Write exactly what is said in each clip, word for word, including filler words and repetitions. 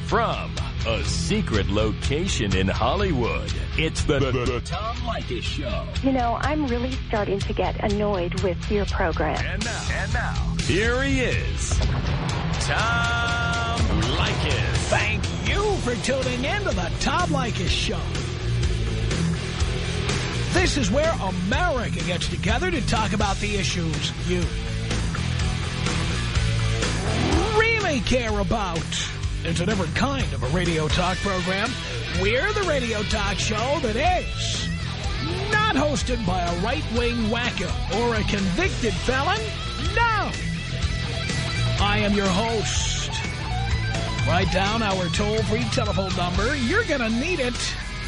From a secret location in Hollywood, it's the, the, the Tom Leykis Show. You know, I'm really starting to get annoyed with your program. And now, and now, here he is, Tom Leykis. Thank you for tuning in to the Tom Leykis Show. This is where America gets together to talk about the issues you really care about. It's a different kind of a radio talk program. We're the radio talk show that is not hosted by a right-wing wacko or a convicted felon. No! I am your host. Write down our toll-free telephone number. You're going to need it.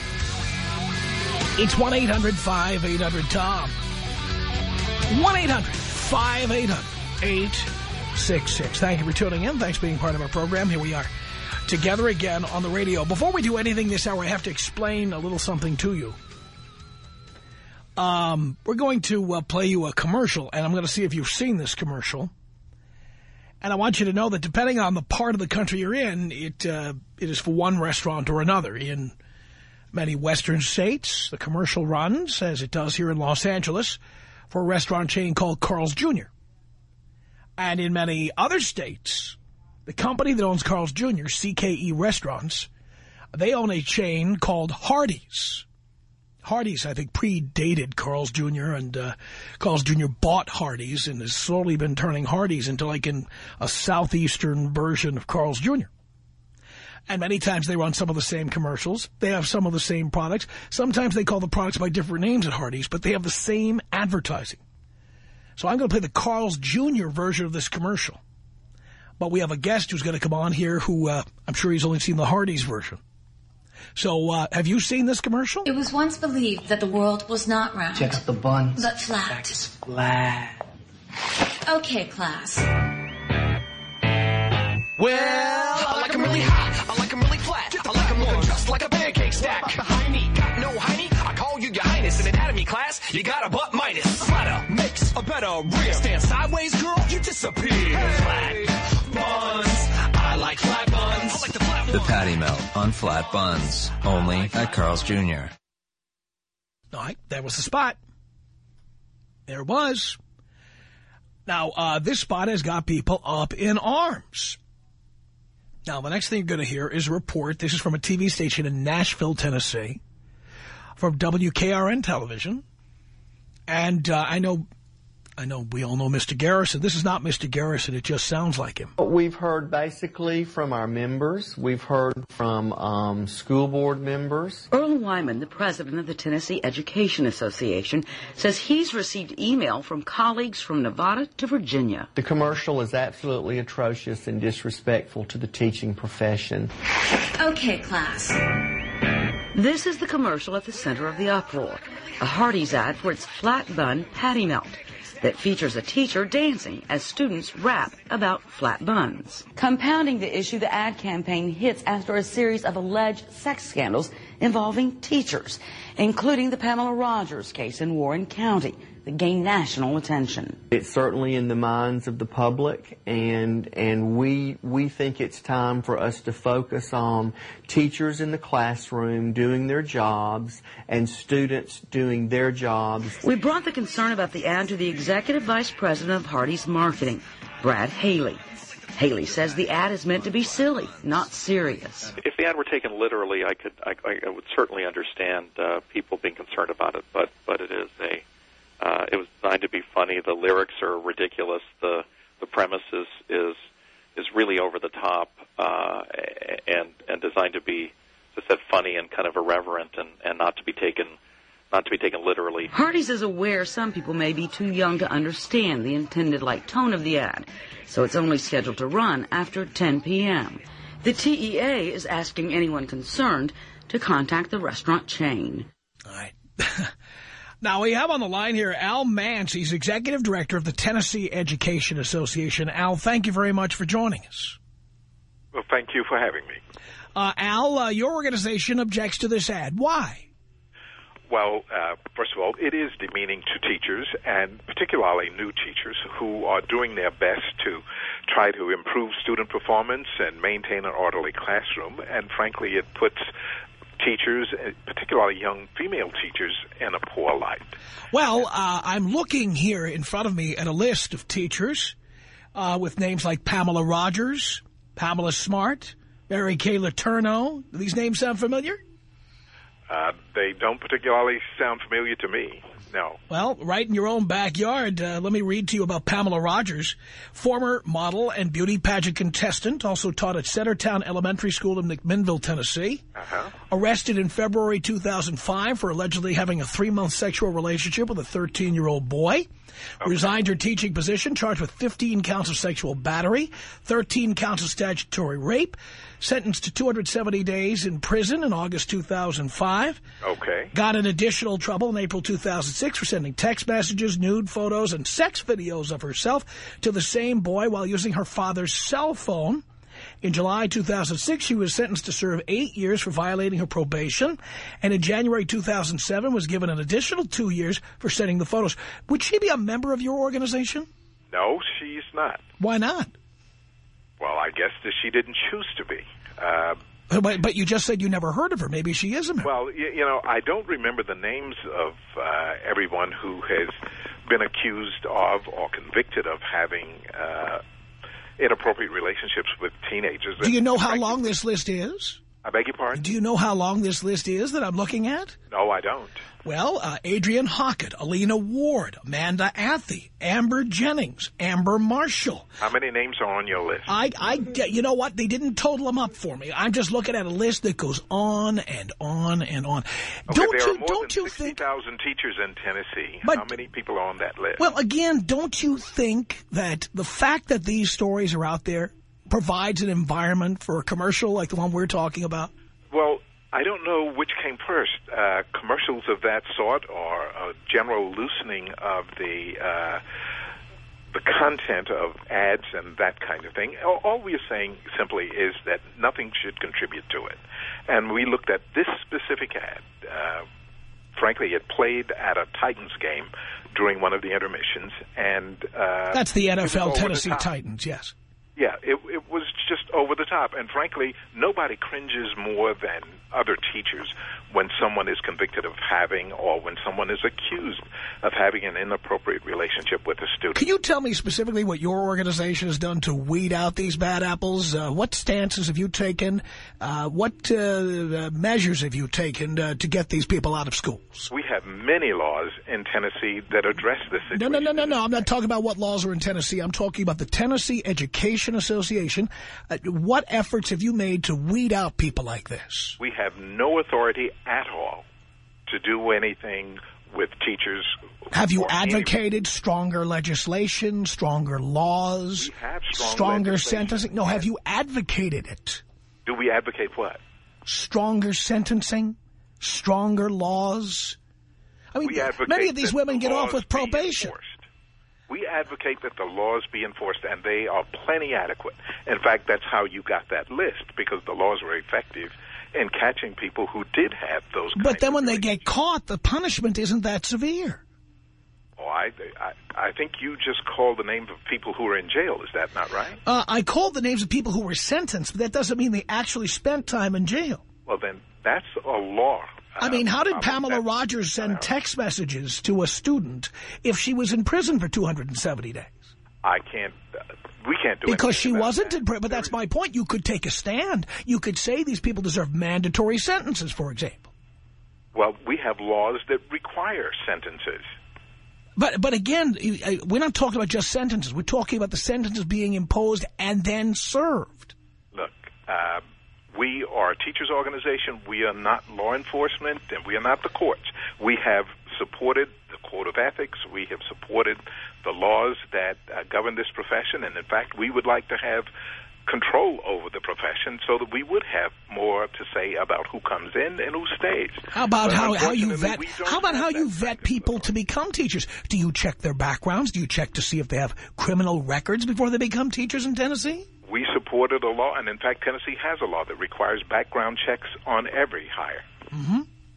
It's one eight hundred five eight hundred Tom. one eight hundred five eight hundred eight six six. Thank you for tuning in. Thanks for being part of our program. Here we are together again on the radio. Before we do anything this hour, I have to explain a little something to you. Um, we're going to uh, play you a commercial, and I'm going to see if you've seen this commercial. And I want you to know that depending on the part of the country you're in, it uh, it is for one restaurant or another. In many western states, the commercial runs, as it does here in Los Angeles, for a restaurant chain called Carl's Junior And in many other states, the company that owns Carl's Junior, C K E Restaurants, they own a chain called Hardee's. Hardee's, I think, predated Carl's Junior, and uh, Carl's Junior bought Hardee's and has slowly been turning Hardee's into like in a southeastern version of Carl's Junior And many times they run some of the same commercials. They have some of the same products. Sometimes they call the products by different names at Hardee's, but they have the same advertising. So I'm going to play the Carl's Junior version of this commercial. But we have a guest who's going to come on here who uh, I'm sure he's only seen the Hardee's version. So uh, have you seen this commercial? It was once believed that the world was not round. Check out the buns. But flat. Back is flat. Okay, class. Well, I like them really hot. I like them really flat. I like them looking just like a pancake stack. Behind me, got no hiney. I call you your highness. In anatomy class, you got a butt minus. Flatter makes a better rear. Stand sideways, girl, you disappear. Hey. Flat buns. I like flat buns. I like the flat The Patty Melt on flat buns. Only at Carl's Junior All right, that was the spot. There it was. Now, uh, this spot has got people up in arms. Now, the next thing you're going to hear is a report. This is from a T V station in Nashville, Tennessee, from W K R N television. And uh, I know I know we all know Mister Garrison. This is not Mister Garrison. It just sounds like him. We've heard basically from our members. We've heard from um, school board members. Earl Wyman, the president of the Tennessee Education Association, says he's received email from colleagues from Nevada to Virginia. The commercial is absolutely atrocious and disrespectful to the teaching profession. Okay, class. This is the commercial at the center of the uproar. A Hardee's ad for its flat bun patty melt that features a teacher dancing as students rap about flat buns. Compounding the issue, the ad campaign hits after a series of alleged sex scandals involving teachers, including the Pamela Rogers case in Warren County that gained national attention. It's certainly in the minds of the public, and and we we think it's time for us to focus on teachers in the classroom doing their jobs and students doing their jobs. We brought the concern about the ad to the executive vice president of Hardee's marketing, Brad Haley. Haley says the ad is meant to be silly, not serious. If the ad were taken literally, I could I, I would certainly understand uh, people being concerned about it, but but it is a Uh, it was designed to be funny. The lyrics are ridiculous. The the premise is is, is really over the top uh, and and designed to be, as I said, funny and kind of irreverent and, and not to be taken not to be taken literally. Hardee's is aware some people may be too young to understand the intended light tone of the ad, so it's only scheduled to run after ten p.m. The T E A is asking anyone concerned to contact the restaurant chain. All right. Now, we have on the line here Al Mance. He's executive director of the Tennessee Education Association. Al, thank you very much for joining us. Well, thank you for having me. Uh, Al, uh, your organization objects to this ad. Why? Well, uh, first of all, it is demeaning to teachers, and particularly new teachers who are doing their best to try to improve student performance and maintain an orderly classroom. And frankly, it puts teachers, particularly young female teachers, in a poor light. Well, uh, I'm looking here in front of me at a list of teachers uh, with names like Pamela Rogers, Pamela Smart, Mary Kay Letourneau. Do these names sound familiar? Uh, they don't particularly sound familiar to me, no. Well, right in your own backyard, uh, let me read to you about Pamela Rogers, former model and beauty pageant contestant, also taught at Centertown Elementary School in McMinnville, Tennessee. Uh-huh. Arrested in February two thousand five for allegedly having a three-month sexual relationship with a thirteen-year-old boy. Okay. Resigned her teaching position, charged with fifteen counts of sexual battery, thirteen counts of statutory rape, sentenced to two hundred seventy days in prison in August two thousand five. Okay. Got in additional trouble in April two thousand six for sending text messages, nude photos, and sex videos of herself to the same boy while using her father's cell phone. In July two thousand six, she was sentenced to serve eight years for violating her probation. And in January two thousand seven, was given an additional two years for sending the photos. Would she be a member of your organization? No, she's not. Why not? Well, I guess that she didn't choose to be. Uh, but, but you just said you never heard of her. Maybe she is a member. Well, you, you know, I don't remember the names of uh, everyone who has been accused of or convicted of having uh, inappropriate relationships with teenagers. Do you know how long this list is? I beg your pardon? Do you know how long this list is that I'm looking at? No, I don't. Well, uh, Adrian Hockett, Alina Ward, Amanda Athey, Amber Jennings, Amber Marshall. How many names are on your list? I, I, you know what? They didn't total them up for me. I'm just looking at a list that goes on and on and on. Okay, don't there you, are more don't than you sixty thousand teachers in Tennessee. But, how many people are on that list? Well, again, don't you think that the fact that these stories are out there provides an environment for a commercial like the one we're talking about? Well, I don't know which came first, uh, commercials of that sort or a general loosening of the uh, the content of ads and that kind of thing. All, all we are saying simply is that nothing should contribute to it. And we looked at this specific ad. Uh, frankly, it played at a Titans game during one of the intermissions. and uh, That's the N F L Tennessee the Titans, yes. Yeah, it, it was just over the top. And frankly, nobody cringes more than other teachers when someone is convicted of having or when someone is accused of having an inappropriate relationship with a student. Can you tell me specifically what your organization has done to weed out these bad apples? Uh, what stances have you taken? Uh, what uh, measures have you taken uh, to get these people out of schools? We have many laws in Tennessee that address this situation. No, no, no, no, no. I'm not talking about what laws are in Tennessee. I'm talking about the Tennessee Education Association. Uh, what efforts have you made to weed out people like this? We have no authority at all to do anything with teachers. Have you advocated any... stronger legislation, stronger laws, we have strong stronger sentencing? No, have you advocated it? Do we advocate what? Stronger sentencing, stronger laws. I mean, many of these women get off with probation. We advocate that the laws be enforced, and they are plenty adequate. In fact, that's how you got that list, because the laws were effective in catching people who did have those kinds But then when of they get caught, the punishment isn't that severe. Oh, I, I, I think you just called the names of people who are in jail. Is that not right? Uh, I called the names of people who were sentenced, but that doesn't mean they actually spent time in jail. Well, then that's a law. I mean, how did Pamela Rogers send text messages to a student if she was in prison for two hundred seventy days? I can't, uh, we can't do it. Because she wasn't in prison, but that's my point. You could take a stand. You could say these people deserve mandatory sentences, for example. Well, we have laws that require sentences. But, but again, we're not talking about just sentences. We're talking about the sentences being imposed and then served. Look, uh, we are a teachers' organization. We are not law enforcement, and we are not the courts. We have supported the Code of Ethics. We have supported the laws that uh, govern this profession. And, in fact, we would like to have control over the profession so that we would have more to say about who comes in and who stays. How about but how, how you vet how about how you vet people to become teachers? Do you check their backgrounds? Do you check to see if they have criminal records before they become teachers in Tennessee? We supported a law, and in fact, Tennessee has a law that requires background checks on every hire. Mm-hmm.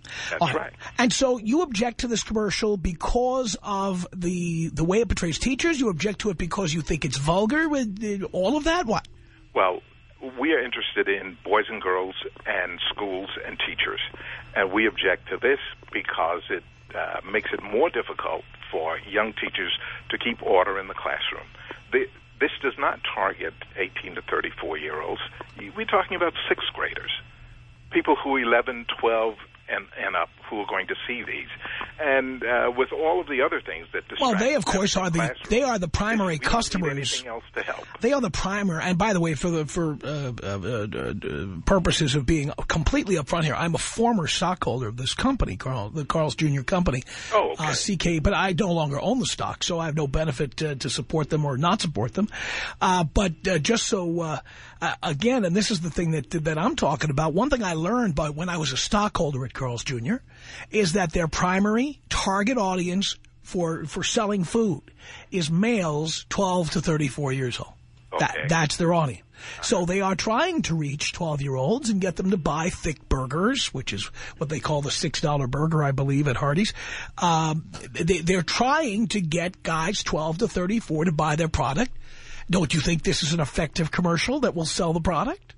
That's All right. And so you object to this commercial because of the the way it portrays teachers? You object to it because you think it's vulgar with all of that? What? Well, we are interested in boys and girls and schools and teachers, and we object to this because it uh, makes it more difficult for young teachers to keep order in the classroom. The, this does not target eighteen to thirty-four-year-olds. We're talking about sixth graders, people who are eleven, twelve, and, and up who are going to see these. And uh, with all of the other things that distract Well, they, of course, are the classroom, they are the primary we don't customers. need anything else to help. They are the primary, and by the way, for the for uh, uh, uh, uh, purposes of being completely upfront here, I'm a former stockholder of this company, Carl, the Carl's Junior Company, oh, okay. uh, C K, but I no longer own the stock, so I have no benefit uh, to support them or not support them. Uh, but uh, just so, uh, uh, again, and this is the thing that that I'm talking about, one thing I learned by when I was a stockholder at Carl's Junior is that their primary target audience for for selling food is males twelve to thirty-four years old. Okay. That, that's their audience. So they are trying to reach twelve-year-olds and get them to buy thick burgers, which is what they call the six dollar burger, I believe, at Hardee's. Um, they, they're trying to get guys twelve to thirty-four to buy their product. Don't you think this is an effective commercial that will sell the product?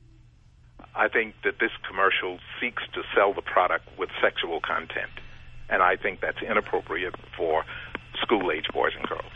I think that this commercial seeks to sell the product with sexual content, and I think that's inappropriate for school-age boys and girls.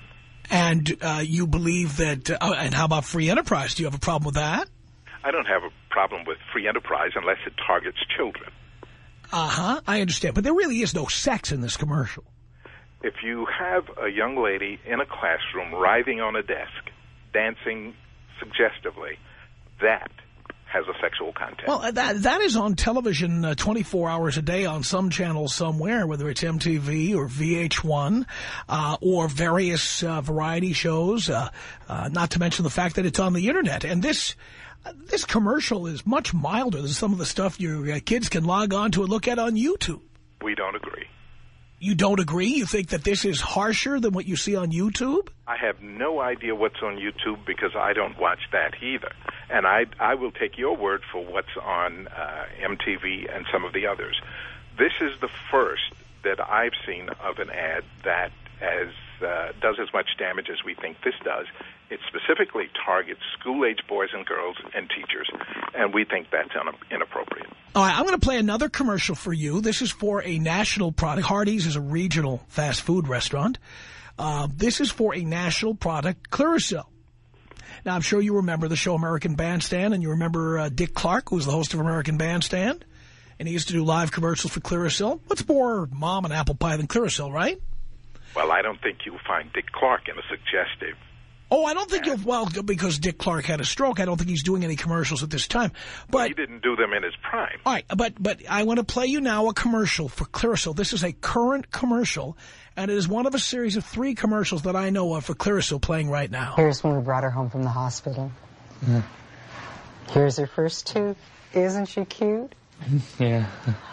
And uh, you believe that, uh, and how about free enterprise? Do you have a problem with that? I don't have a problem with free enterprise unless it targets children. Uh-huh, I understand. But there really is no sex in this commercial. If you have a young lady in a classroom writhing on a desk, dancing suggestively, that has a sexual content. Well, that that is on television uh, twenty-four hours a day on some channel somewhere, whether it's M T V or V H one uh, or various uh, variety shows, uh, uh, not to mention the fact that it's on the Internet. And this uh, this commercial is much milder than some of the stuff your uh, kids can log on to and look at on YouTube. We don't agree. You don't agree? You think that this is harsher than what you see on YouTube? I have no idea what's on YouTube because I don't watch that either. And I, I will take your word for what's on uh, M T V and some of the others. This is the first that I've seen of an ad that as uh, does as much damage as we think this does. It specifically targets school-age boys and girls and teachers, and we think that's inappropriate. All right, I'm going to play another commercial for you. This is for a national product. Hardee's is a regional fast food restaurant. Uh, this is for a national product, Clearasil. Now, I'm sure you remember the show American Bandstand, and you remember uh, Dick Clark, who was the host of American Bandstand, and he used to do live commercials for Clearasil. What's more mom and apple pie than Clearasil, right? Well, I don't think you'll find Dick Clark in a suggestive. Oh, I don't think you'll, well, because Dick Clark had a stroke, I don't think he's doing any commercials at this time. But well, he didn't do them in his prime. All right, but, but I want to play you now a commercial for Clearasil. This is a current commercial, and it is one of a series of three commercials that I know of for Clearasil playing right now. Here's when we brought her home from the hospital. Mm. Here's her first tooth. Isn't she cute? Yeah.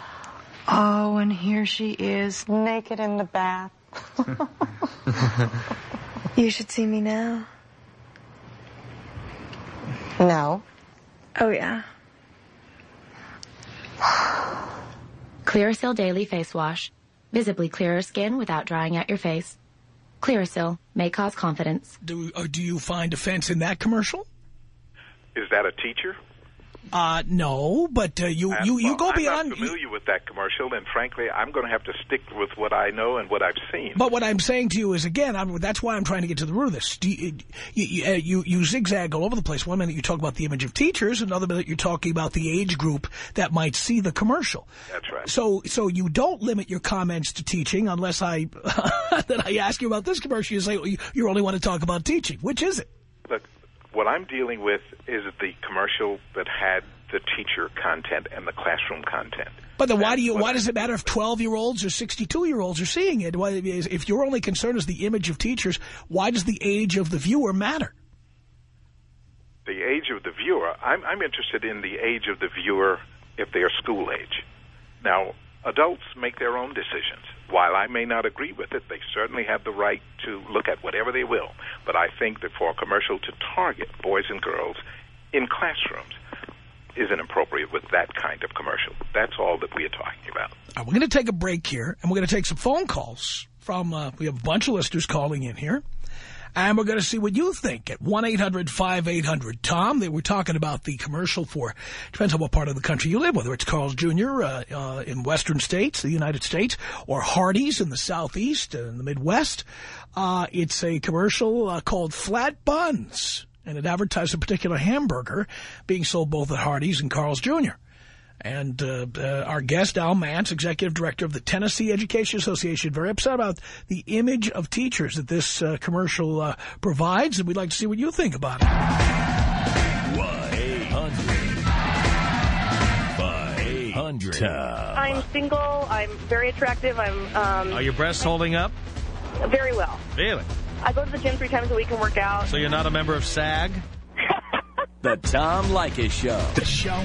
Oh, and here she is, naked in the bath. You should see me now. No. Oh, yeah. Clearasil Daily Face Wash. Visibly clearer skin without drying out your face. Clearasil may cause confidence. Do, or do you find offense in that commercial? Is that a teacher? Uh, no, but uh, you, you, you well, go I'm beyond... I'm not familiar with that commercial, and frankly, I'm going to have to stick with what I know and what I've seen. But what I'm saying to you is, again, I'm, that's why I'm trying to get to the root of this. Do you, you, you, you zigzag all over the place. One minute you talk about the image of teachers, another minute you're talking about the age group that might see the commercial. That's right. So so you don't limit your comments to teaching unless I, that I ask you about this commercial. You say, well, you, you only want to talk about teaching. Which is it? Look, what I'm dealing with is the commercial that had the teacher content and the classroom content. But then why do you? Why does it matter if twelve-year-olds or sixty-two-year-olds are seeing it? Why, if your only concern is the image of teachers, why does the age of the viewer matter? The age of the viewer, I'm, I'm interested in the age of the viewer if they are school age. Now, adults make their own decisions. While I may not agree with it, they certainly have the right to look at whatever they will. But I think that for a commercial to target boys and girls in classrooms, isn't appropriate with that kind of commercial. That's all that we are talking about. Right, we're going to take a break here, and we're going to take some phone calls from, uh, we have a bunch of listeners calling in here. And we're going to see what you think at one eight hundred five eight hundred Tom. They were talking about the commercial for, depends on what part of the country you live, whether it's Carl's Junior Uh, uh, in western states, the United States, or Hardee's in the southeast and the Midwest. Uh, it's a commercial uh, called Flat Buns, and it advertised a particular hamburger being sold both at Hardee's and Carl's Junior And uh, uh, our guest, Al Mance, executive director of the Tennessee Education Association, very upset about the image of teachers that this uh, commercial uh, provides, and we'd like to see what you think about it. one eight hundred five eight hundred Tom. I'm single. I'm very attractive. I'm. Um, Are your breasts holding up? Very well. Really? I go to the gym three times a week and work out. So you're not a member of SAG? The Tom Leykis Show. The show.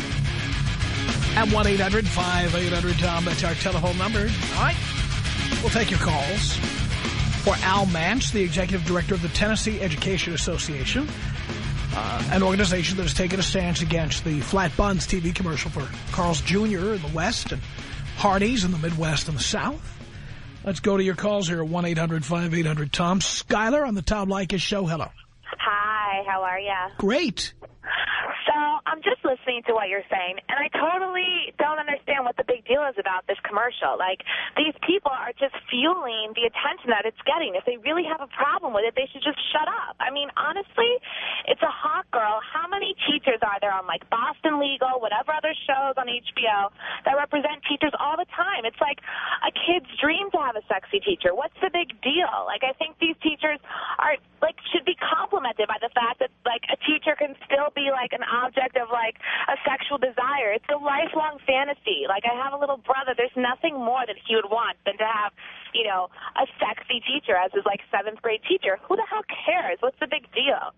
At one eight hundred five eight hundred Tom, that's our telephone number. All right. We'll take your calls. For Al Mance, the executive director of the Tennessee Education Association, uh, an organization that has taken a stance against the Flat Buns T V commercial for Carl's Junior in the West and Hardee's in the Midwest and the South. Let's go to your calls here at one eight hundred five eight hundred Tom. Skyler on the Tom Leykis Show. Hello. Hi, how are you? Great. So I'm just listening to what you're saying, and I totally don't understand what the big deal is about this commercial. Like, these people are just fueling the attention that it's getting. If they really have a problem with it, they should just shut up. I mean, honestly, it's a hot girl. How many teachers are there on, like, Boston Legal, whatever other shows on H B O that represent teachers all the time? It's like a kid's dream to have a sexy teacher. What's the big deal? Like, I think these teachers are, like, should be complimented by the fact that, like, a teacher can still be, like, an object of, like, a sexual desire. It's a lifelong fantasy. Like, I have a little brother. There's nothing more that he would want than to have, you know, a sexy teacher as his, like, seventh grade teacher. Who the hell cares? What's the big deal?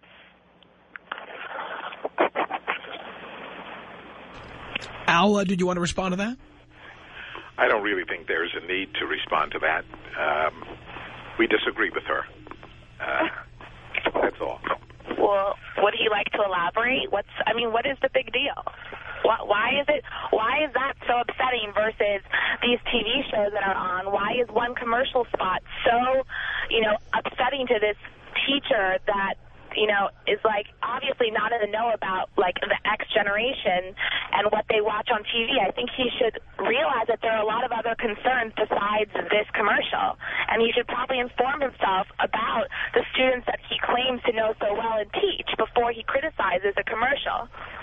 Al, uh, did you want to respond to that? I don't really think there's a need to respond to that. Um, we disagree with her. Uh, that's all. Well, would he like to elaborate? What's, I mean, what is the big deal? Why, why is it, why is that so upsetting versus these T V shows that are on? Why is one commercial spot so, you know, upsetting to this teacher that, you know, is, like, obviously not in the know about, like, the X generation and what they watch on T V? I think he should realize that there are a lot of other concerns besides this commercial. And he should probably inform himself about the students that he claims to know so well and teach before he criticizes a commercial.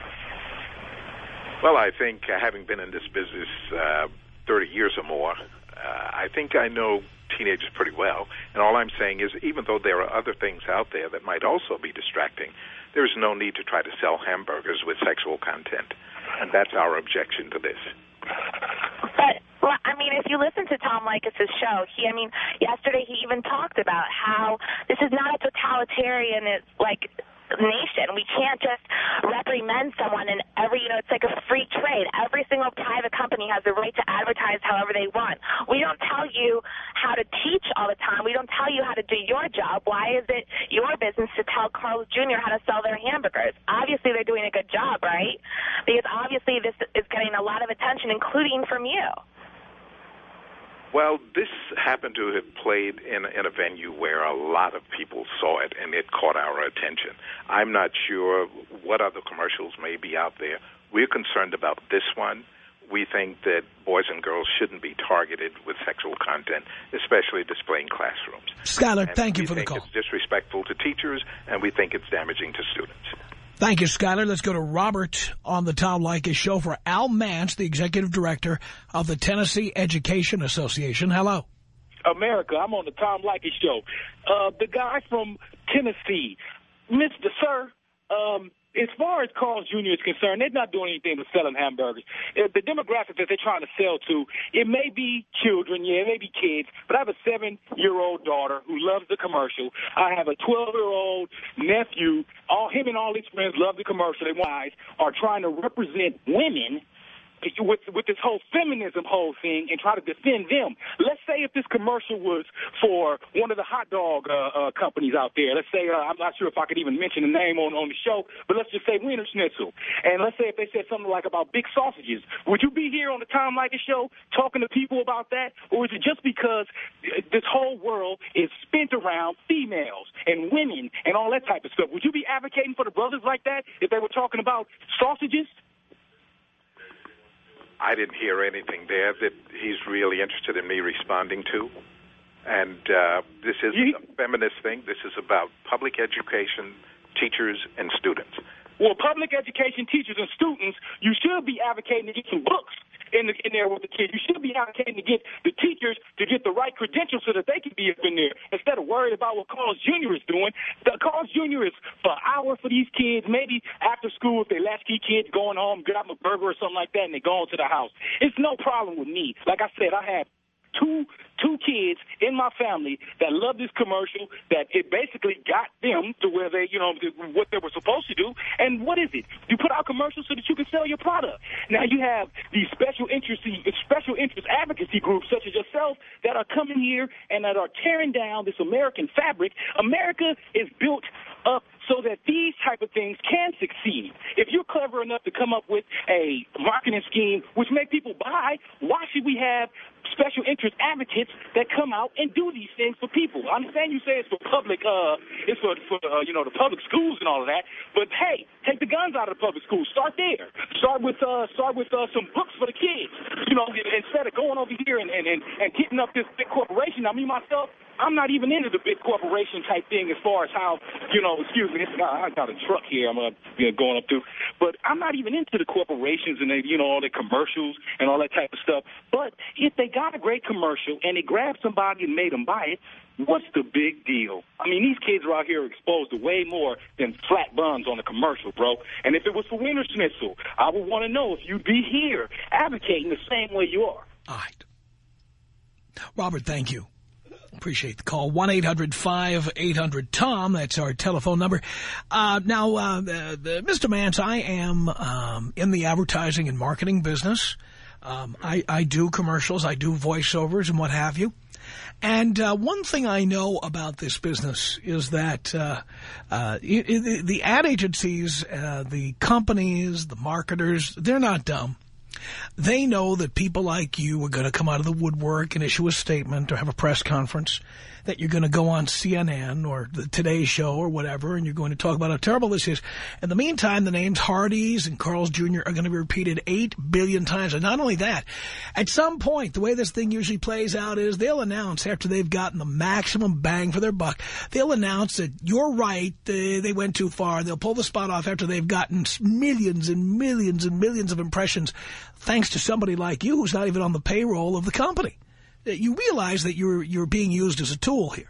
Well, I think uh, having been in this business uh, thirty years or more, uh, I think I know teenagers pretty well, and all I'm saying is even though there are other things out there that might also be distracting, there is no need to try to sell hamburgers with sexual content, and that's our objection to this. But, well, I mean, if you listen to Tom Leykis' show, he, I mean, yesterday he even talked about how this is not a totalitarian, like, nation. We can't just reprimand someone in every, you know, it's like a free trade. Every single private company has the right to advertise however they want. We don't tell you how to teach all the time. We don't tell you how to do your job. Why is it your business to tell Carl's Junior how to sell their hamburgers? Obviously, they're doing a good job, right? Because obviously this is getting a lot of attention, including from you. Well, this happened to have played in, in a venue where a lot of people saw it, and it caught our attention. I'm not sure what other commercials may be out there. We're concerned about this one. We think that boys and girls shouldn't be targeted with sexual content, especially displaying classrooms. Skyler, and thank you for the call. We think it's disrespectful to teachers, and we think it's damaging to students. Thank you, Skyler. Let's go to Robert on the Tom Leykis Show for Al Mance, the executive director of the Tennessee Education Association. Hello. America, I'm on the Tom Leykis Show. Uh, the guy from Tennessee, Mister Sir, um, as far as Carl's Junior is concerned, they're not doing anything but selling hamburgers. Uh, the demographic that they're trying to sell to, it may be children, yeah, it may be kids, but I have a seven-year-old daughter who loves the commercial. I have a twelve-year-old nephew. All him and all his friends love the commercial. They guys are trying to represent women with with this whole feminism whole thing and try to defend them. Let's say if this commercial was for one of the hot dog uh, uh, companies out there. Let's say, uh, I'm not sure if I could even mention the name on, on the show, but let's just say Wiener Schnitzel. And let's say if they said something like about big sausages. Would you be here on the Tom Leykis show talking to people about that? Or is it just because this whole world is spent around females and women and all that type of stuff? Would you be advocating for the brothers like that if they were talking about sausages? I didn't hear anything there that he's really interested in me responding to. And uh, this isn't a feminist thing. This is about public education, teachers, and students. Well, public education, teachers, and students, you should be advocating to get some books in, the, in there with the kids. You should be advocating to get the teachers to get the right credentials so that they can be up in there instead of worried about what Carl's Junior is doing. The Carl's Junior is for an hour for these kids, maybe after school if they latchkey kids going home, grab a burger or something like that, and they go on to the house. It's no problem with me. Like I said, I have two two kids in my family that love this commercial, that it basically got them to where they, you know, what they were supposed to do. And what is it? You put out commercials so that you can sell your product. Now you have these special interest, special interest advocacy groups such as yourself that are coming here and that are tearing down this American fabric. America is built up so that these type of things can succeed. If you're clever enough to come up with a marketing scheme which make people buy, why should we have special interest advocates that come out and do these things for people? I understand you say it's for public, uh, it's for, for uh, you know, the public schools and all of that, but hey, take the guns out of the public schools. Start there. Start with uh, start with uh, some books for the kids. You know, instead of going over here and, and, and, and hitting up this big corporation. I mean, myself, I'm not even into the big corporation type thing as far as how, you know, excuse me, I got a truck here I'm uh, you know, going up to, but I'm not even into the corporations and, they, you know, all the commercials and all that type of stuff. But if they got a great commercial and they grabbed somebody and made them buy it, what's the big deal? I mean, these kids are out here exposed to way more than flat buns on a commercial, bro. And if it was for Wiener Schnitzel, I would want to know if you'd be here advocating the same way you are. All right. Robert, thank you. Appreciate the call. one eight hundred five eight hundred Tom. That's our telephone number. Uh, now, uh, uh, Mister Mance, I am um, in the advertising and marketing business. Um, I, I do commercials. I do voiceovers and what have you. And uh, one thing I know about this business is that uh, uh, it, it, the ad agencies, uh, the companies, the marketers, they're not dumb. They know that people like you are going to come out of the woodwork and issue a statement or have a press conference, that you're going to go on C N N or the Today Show or whatever, and you're going to talk about how terrible this is. In the meantime, the names Hardee's and Carl's Junior are going to be repeated eight billion times. And not only that, at some point, the way this thing usually plays out is they'll announce, after they've gotten the maximum bang for their buck, they'll announce that you're right, uh, they went too far. They'll pull the spot off after they've gotten millions and millions and millions of impressions, thanks to somebody like you who's not even on the payroll of the company. You realize that you're you're being used as a tool here.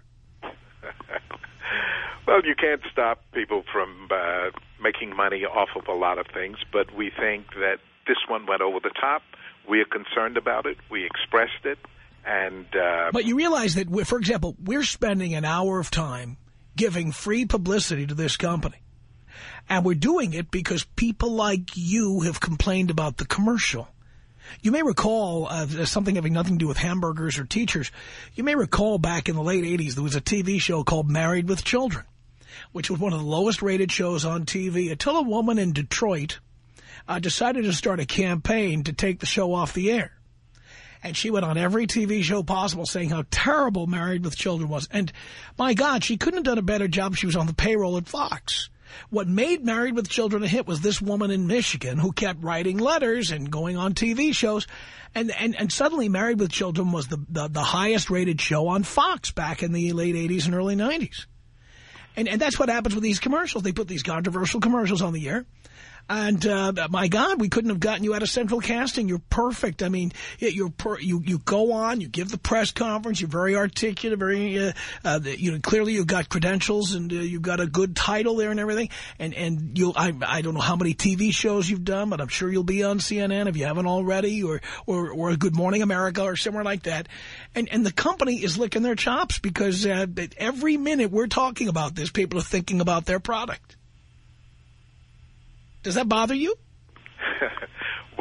Well, you can't stop people from uh, making money off of a lot of things, but we think that this one went over the top. We are concerned about it. We expressed it. and. Uh, but you realize that, for example, we're spending an hour of time giving free publicity to this company. And we're doing it because people like you have complained about the commercial. You may recall, uh, something having nothing to do with hamburgers or teachers, you may recall back in the late eighties there was a T V show called Married with Children, which was one of the lowest rated shows on T V until a woman in Detroit uh, decided to start a campaign to take the show off the air. And she went on every T V show possible saying how terrible Married with Children was. And, my God, she couldn't have done a better job if she was on the payroll at Fox. What made Married with Children a hit was this woman in Michigan who kept writing letters and going on T V shows. And and, and suddenly Married with Children was the, the, the highest-rated show on Fox back in the late eighties and early nineties. And, and that's what happens with these commercials. They put these controversial commercials on the air. And, uh, my God, we couldn't have gotten you out of Central Casting. You're perfect. I mean, you're per you, you go on, you give the press conference, you're very articulate, very, uh, uh, you know, clearly you've got credentials and uh, you've got a good title there and everything. And, and you'll, I, I don't know how many T V shows you've done, but I'm sure you'll be on C N N if you haven't already, or, or, or a Good Morning America or somewhere like that. And, and the company is licking their chops because, uh, every minute we're talking about this, people are thinking about their product. Does that bother you?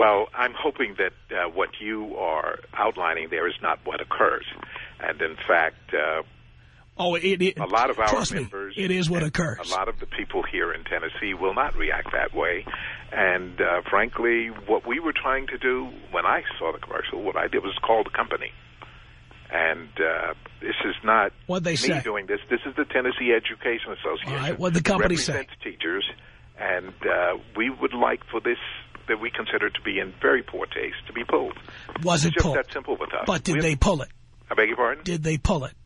Well, I'm hoping that uh, what you are outlining there is not what occurs. And in fact, uh, oh, it, it, a lot of our trust members... me, it is what occurs. A lot of the people here in Tennessee will not react that way. And uh, frankly, what we were trying to do when I saw the commercial, what I did was call the company. And uh, this is not What'd they me say? doing this. This is the Tennessee Education Association. All right, what'd the company say? Represents teachers. And uh, we would like for this that we consider to be in very poor taste to be pulled. Was it it's just pulled? that simple with us. But did we they pull it? I beg your pardon? Did they pull it?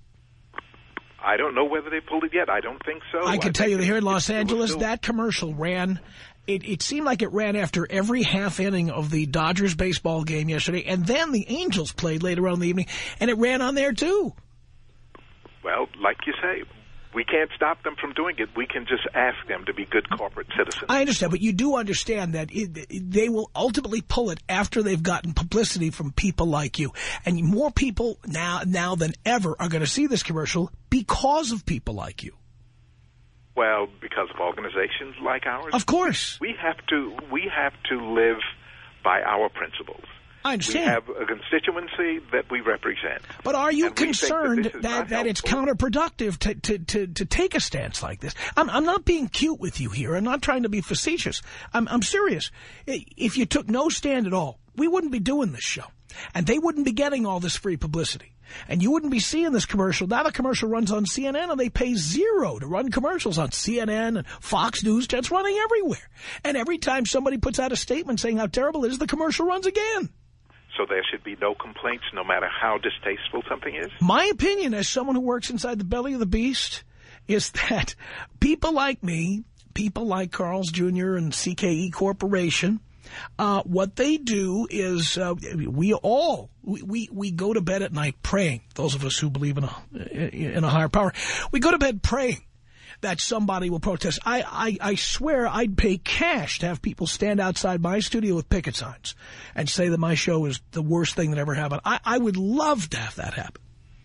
I don't know whether they pulled it yet. I don't think so. I can I tell you that here in it, Los it Angeles, still... that commercial ran, it, it seemed like it ran after every half inning of the Dodgers baseball game yesterday, and then the Angels played later on in the evening, and it ran on there too. Well, like you say, we can't stop them from doing it. We can just ask them to be good corporate citizens. I understand, but you do understand that it, it, they will ultimately pull it after they've gotten publicity from people like you. And more people now, now than ever are going to see this commercial because of people like you. Well, because of organizations like ours. Of course. We have to, we have to live by our principles. I understand. We have a constituency that we represent. But are you and concerned that, that, that it's counterproductive to, to, to, to take a stance like this? I'm, I'm not being cute with you here. I'm not trying to be facetious. I'm, I'm serious. If you took no stand at all, we wouldn't be doing this show. And they wouldn't be getting all this free publicity. And you wouldn't be seeing this commercial. Now the commercial runs on C N N, and they pay zero to run commercials on C N N and Fox News. It's running everywhere. And every time somebody puts out a statement saying how terrible it is, the commercial runs again. So there should be no complaints, no matter how distasteful something is? My opinion, as someone who works inside the belly of the beast, is that people like me, people like Carl's Junior and C K E Corporation, uh, what they do is uh, we all, we, we, we go to bed at night praying, those of us who believe in a, in a higher power, we go to bed praying that somebody will protest. I, I, I swear I'd pay cash to have people stand outside my studio with picket signs and say that my show is the worst thing that ever happened. I, I would love to have that happen.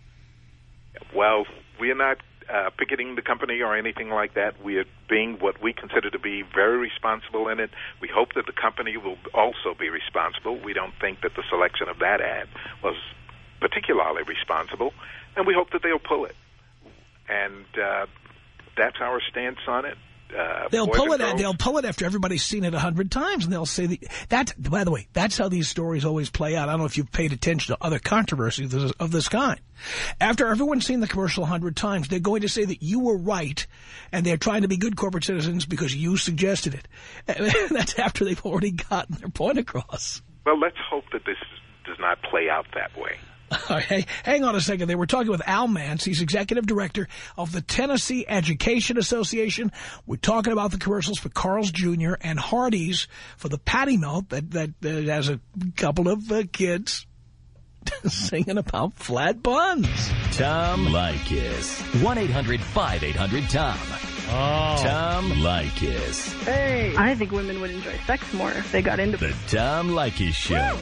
Well, we are not uh, picketing the company or anything like that. We are being what we consider to be very responsible in it. We hope that the company will also be responsible. We don't think that the selection of that ad was particularly responsible, and we hope that they'll pull it. And uh, that's our stance on it. Uh, they'll boys pull and it. girls. They'll pull it after everybody's seen it a hundred times, and they'll say that. That's, by the way, that's how these stories always play out. I don't know if you've paid attention to other controversies of this, of this kind. After everyone's seen the commercial a hundred times, they're going to say that you were right, and they're trying to be good corporate citizens because you suggested it. And that's after they've already gotten their point across. Well, let's hope that this does not play out that way. All right, hey, hang on a second there. We're talking with Al Mance. He's executive director of the Tennessee Education Association. We're talking about the commercials for Carl's Junior and Hardee's for the patty melt that, that, that has a couple of uh, kids singing about flat buns. Tom Leykis. one eight hundred five eight hundred Tom. Oh. Tom Leykis. Hey. I think women would enjoy sex more if they got into The Tom Leykis Show.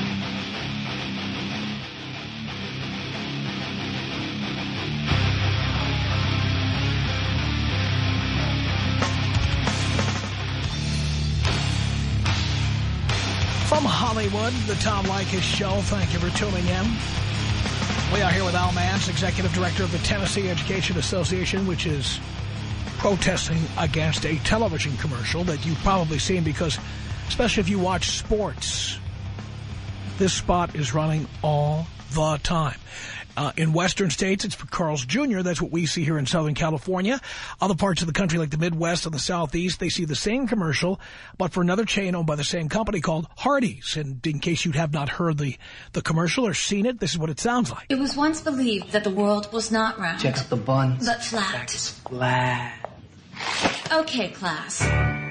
From Hollywood, the Tom Leykis Show. Thank you for tuning in. We are here with Al Mance, executive director of the Tennessee Education Association, which is protesting against a television commercial that you've probably seen because, especially if you watch sports, this spot is running all the time. Uh, in western states, it's for Carl's Junior That's what we see here in Southern California. Other parts of the country, like the Midwest and the Southeast, they see the same commercial, but for another chain owned by the same company called Hardee's. And in case you have not heard the, the commercial or seen it, this is what it sounds like. It was once believed that the world was not round, Check out the buns. but flat. Back is flat. Okay, class.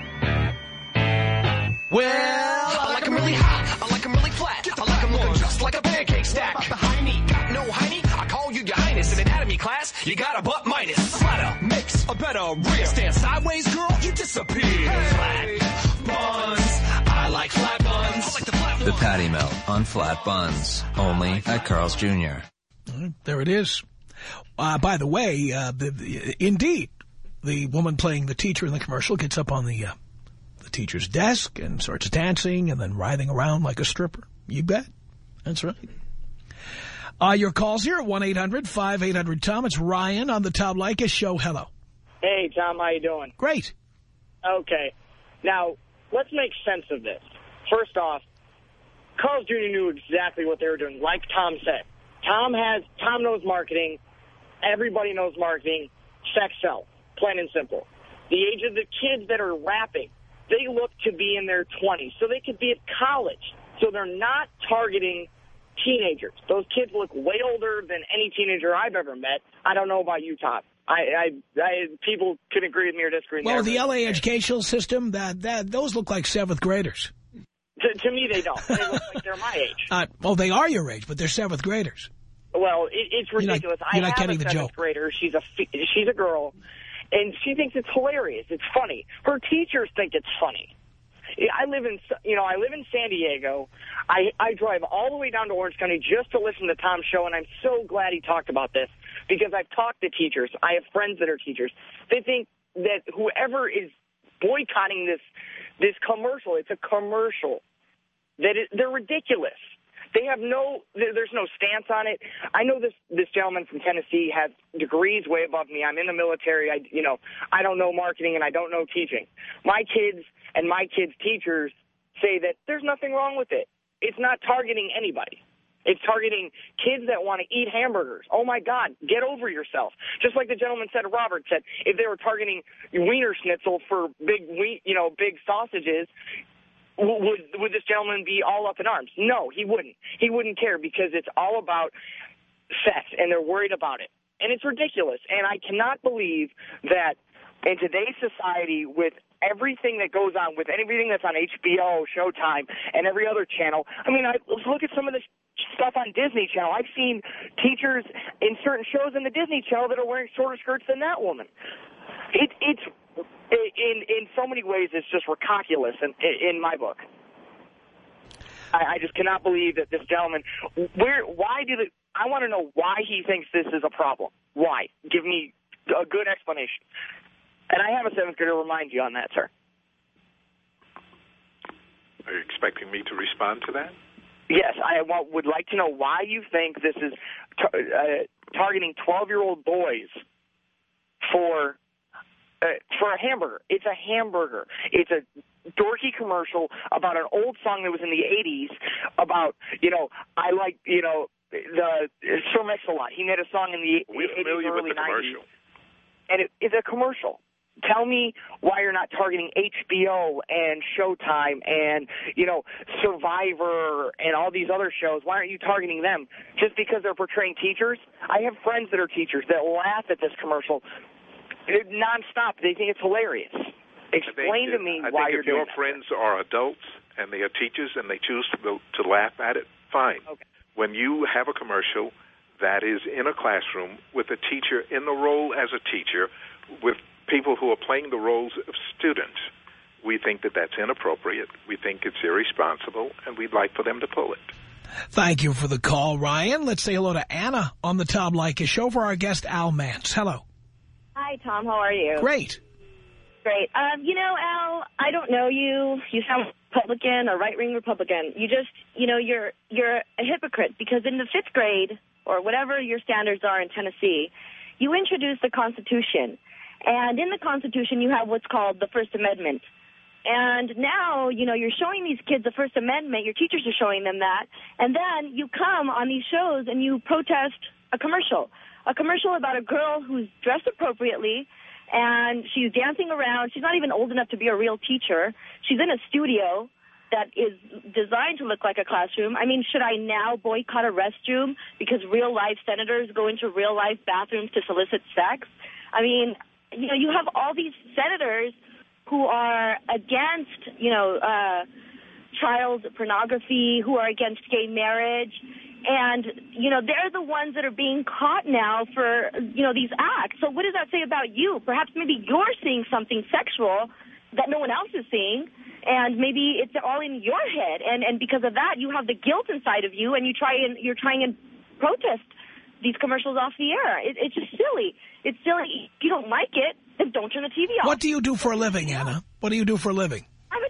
Well, I like 'em really hot, I like 'em really flat, I like 'em looking just like a pancake stack. Behind me, got no hiney, I call you your highness. In anatomy class, you got a butt minus. Flatter makes a better rear. Stand sideways, girl, you disappear. Flat buns, I like flat buns. I like the flat The patty melt on flat buns, only at Carl's Junior There it is. Uh, by the way, uh, the, the, indeed, the woman playing the teacher in the commercial gets up on the... Uh, the teacher's desk and starts dancing and then writhing around like a stripper. You bet. That's right. Uh, your call's here at one eight hundred five eight hundred Tom. It's Ryan on the Tom Leykis Show. Hello. Hey, Tom, how you doing? Great. Okay. Now, let's make sense of this. First off, Carl's Junior knew exactly what they were doing, like Tom said. Tom has, Tom knows marketing. Everybody knows marketing. Sex sells, plain and simple. The age of the kids that are rapping, they look to be in their twenties, so they could be at college. So they're not targeting teenagers. Those kids look way older than any teenager I've ever met. I don't know about you, Tom. I, I, I people can agree with me or disagree. Well, there. the L A educational system, that that those look like seventh graders. To, to me, they don't. They look like they're my age. Uh, well, they are your age, but they're seventh graders. Well, it, it's ridiculous. You're not, you're I not have getting a the seventh joke. grader. She's a she's a girl, and she thinks it's hilarious. It's funny. Her teachers think it's funny. I live in, you know, I live in San Diego. I, I drive all the way down to Orange County just to listen to Tom's show, and I'm so glad he talked about this because I've talked to teachers. I have friends that are teachers. They think that whoever is boycotting this this commercial, it's a commercial, that it, they're ridiculous. They have no, there's no stance on it. I know this this gentleman from Tennessee has degrees way above me. I'm in the military. I, you know, I don't know marketing and I don't know teaching. My kids and my kids' teachers say that there's nothing wrong with it. It's not targeting anybody. It's targeting kids that want to eat hamburgers. Oh, my God, get over yourself. Just like the gentleman said, Robert said, if they were targeting Wiener Schnitzel for big, you know, big sausages, Would, would this gentleman be all up in arms? No, he wouldn't. He wouldn't care because it's all about sex, and they're worried about it. And it's ridiculous. And I cannot believe that in today's society, with everything that goes on, with everything that's on H B O, Showtime, and every other channel, I mean, I, let's look at some of this stuff on Disney Channel. I've seen teachers in certain shows in the Disney Channel that are wearing shorter skirts than that woman. It, it's... In in so many ways, it's just ridiculous in, in my book. I, I just cannot believe that this gentleman, where, why do the, I want to know why he thinks this is a problem. Why? Give me a good explanation. And I have a seventh grader to remind you on that, sir. Are you expecting me to respond to that? Yes, I want, would like to know why you think this is tar uh, targeting twelve-year-old boys for... Uh, for a hamburger. It's a hamburger. It's a dorky commercial about an old song that was in the eighties about, you know, I like, you know, the Sir Mix-a-Lot. He made a song in the We're eighties, familiar early with the nineties. commercial. And it, it's a commercial. Tell me why you're not targeting H B O and Showtime and, you know, Survivor and all these other shows. Why aren't you targeting them? Just because they're portraying teachers? I have friends that are teachers that laugh at this commercial nonstop. They think it's hilarious. Explain to me I why think you're if your doing friends are adults and they are teachers and they choose to go, to laugh at it, fine. Okay. When you have a commercial that is in a classroom with a teacher in the role as a teacher, with people who are playing the roles of students, we think that that's inappropriate. We think it's irresponsible, and we'd like for them to pull it. Thank you for the call, Ryan. Let's say hello to Anna on the Tom Leykis Show for our guest, Al Mance. Hello. Hi, Tom. How are you? Great. Great. Um, you know, Al, I don't know you. You sound Republican, a right-wing Republican. You just, you know, you're you're a hypocrite because in the fifth grade or whatever your standards are in Tennessee, you introduced the Constitution. And in the Constitution, you have what's called the First Amendment. And now, you know, you're showing these kids the First Amendment. Your teachers are showing them that. And then you come on these shows and you protest a commercial. A commercial about a girl who's dressed appropriately, and she's dancing around. She's not even old enough to be a real teacher. She's in a studio that is designed to look like a classroom. I mean, should I now boycott a restroom because real-life senators go into real-life bathrooms to solicit sex? I mean, you know, you have all these senators who are against, you know, uh, child pornography, who are against gay marriage. And, you know, they're the ones that are being caught now for, you know, these acts. So what does that say about you? Perhaps maybe you're seeing something sexual that no one else is seeing, and maybe it's all in your head. And, and because of that, you have the guilt inside of you, and you try and, you're trying and protest these commercials off the air. It, it's just silly. It's silly. If you don't like it, then don't turn the T V off. What do you do for a living, Anna? What do you do for a living? I'm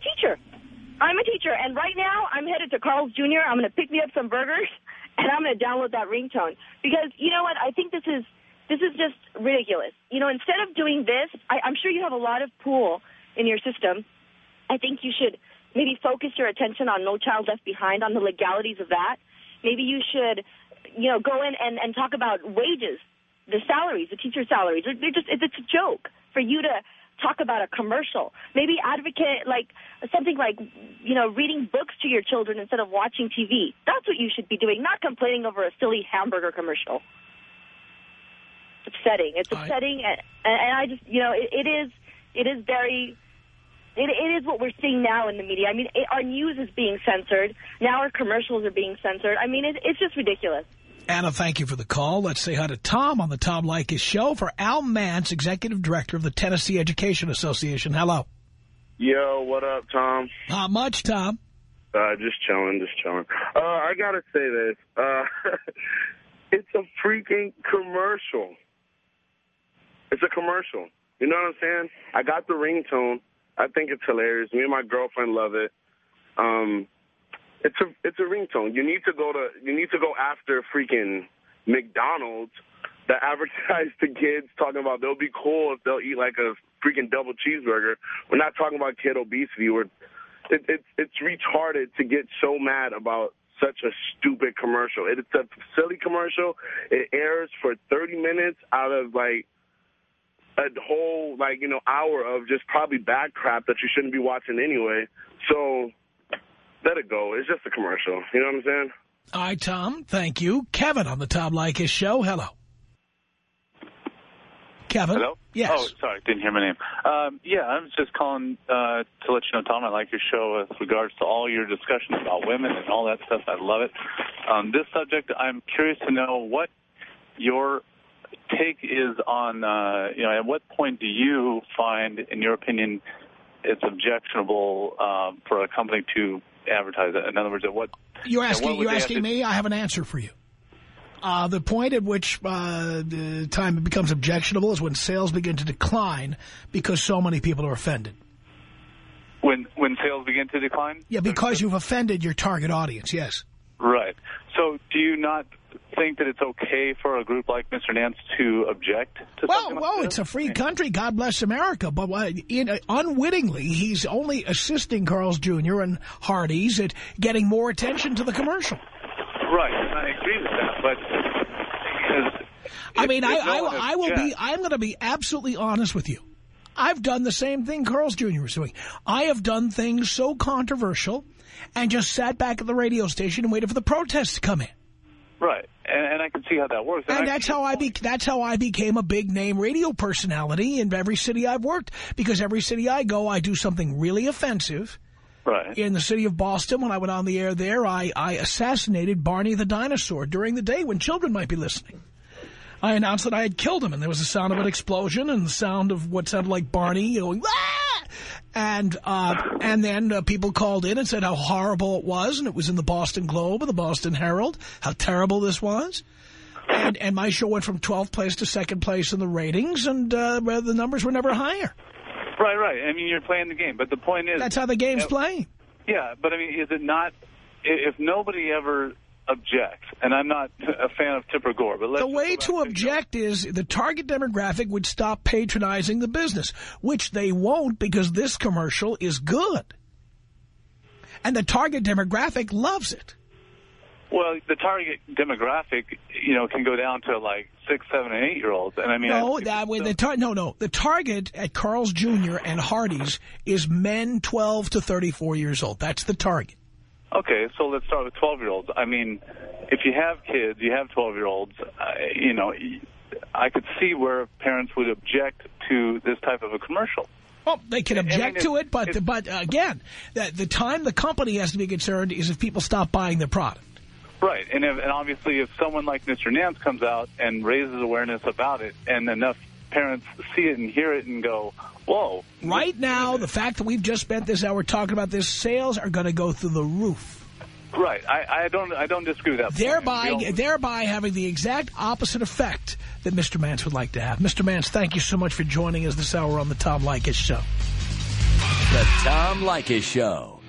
I'm a teacher, and right now I'm headed to Carl's Junior I'm going to pick me up some burgers, and I'm going to download that ringtone. Because, you know what, I think this is this is just ridiculous. You know, instead of doing this, I, I'm sure you have a lot of pool in your system. I think you should maybe focus your attention on No Child Left Behind, on the legalities of that. Maybe you should, you know, go in and, and talk about wages, the salaries, the teacher salaries. They're just, it's a joke for you to talk about a commercial. Maybe advocate, like, something like, you know, reading books to your children instead of watching T V. That's what you should be doing, not complaining over a silly hamburger commercial. It's upsetting. It's upsetting, I... and, and I just, you know, it, it is, it is very... It, it is what we're seeing now in the media. I mean, it, our news is being censored. Now our commercials are being censored. I mean, it, it's just ridiculous. Anna, thank you for the call. Let's say hi to Tom on the Tom Leykis Show for Al Mance, Executive Director of the Tennessee Education Association. Hello. Yo, what up, Tom? Not much, Tom. Uh, just chilling, just chilling. Uh, I got to say this. Uh, it's a freaking commercial. It's a commercial. You know what I'm saying? I got the ringtone. I think it's hilarious. Me and my girlfriend love it. Um, it's a it's a ringtone. You need to go to you need to go after freaking McDonald's that advertise to kids talking about they'll be cool if they'll eat like a freaking double cheeseburger. We're not talking about kid obesity. We're it, it, it's retarded to get so mad about such a stupid commercial. It's a silly commercial. It airs for thirty minutes out of like a whole, like, you know, hour of just probably bad crap that you shouldn't be watching anyway. So let it go. It's just a commercial. You know what I'm saying? All right, Tom. Thank you. Kevin on the Tom Leykis Show. Hello. Kevin? Hello? Yes. Oh, sorry. Didn't hear my name. Um, yeah, I was just calling uh, to let you know, Tom, I like your show with regards to all your discussion about women and all that stuff. I love it. On this subject, I'm curious to know what your take is on, uh, you know, at what point do you find, in your opinion, it's objectionable um, for a company to advertise it? In other words, at what... You're asking, what you're asking to... me? I have an answer for you. Uh, the point at which uh, the time it becomes objectionable is when sales begin to decline because so many people are offended. When, when sales begin to decline? Yeah, because you've offended your target audience, yes. Right. So do you not think that it's okay for a group like Mister Nance to object to well, something like well, this? It's a free country. God bless America. But uh, in, uh, unwittingly, he's only assisting Carl's Junior and Hardee's at getting more attention to the commercial. Right. I agree with that. But because I if, mean, if I, no I, I will be. I'm going to be absolutely honest with you. I've done the same thing Carl's Junior is doing. I have done things so controversial and just sat back at the radio station and waited for the protests to come in. Right, and, and I can see how that works. And, and that's how I be. That's how I became a big name radio personality in every city I've worked. Because every city I go, I do something really offensive. Right. In the city of Boston, when I went on the air there, I, I assassinated Barney the dinosaur during the day when children might be listening. I announced that I had killed him, and there was the sound of an explosion and the sound of what sounded like Barney going, ah! And, uh, and then uh, people called in and said how horrible it was, and it was in the Boston Globe and the Boston Herald, how terrible this was. And, and my show went from twelfth place to second place in the ratings, and uh, the numbers were never higher. Right, right. I mean, you're playing the game, but the point is... That's how the game's uh, playing. Yeah, but I mean, is it not... If nobody ever objects, and I'm not a fan of Tipper Gore, but let's... The way to object is the target demographic would stop patronizing the business, which they won't because this commercial is good. And the target demographic loves it. Well, the target demographic, you know, can go down to like six, seven, and eight-year-olds. And I mean, no, I, that way the tar no, no. The target at Carl's Junior and Hardee's is men twelve to thirty-four years old. That's the target. Okay, so let's start with twelve-year-olds. I mean, if you have kids, you have twelve-year-olds. Uh, you know, I could see where parents would object to this type of a commercial. Well, they can object I mean, to it, but but again, the, the time the company has to be concerned is if people stop buying their product. Right, and, if, and obviously if someone like Mister Nance comes out and raises awareness about it and enough parents see it and hear it and go, whoa. Right now, the fact that we've just spent this hour talking about this, sales are going to go through the roof. Right, I, I don't I don't disagree with that. Thereby, all... thereby having the exact opposite effect that Mister Mance would like to have. Mister Mance, thank you so much for joining us this hour on the Tom Leykis Show. The Tom Leykis Show.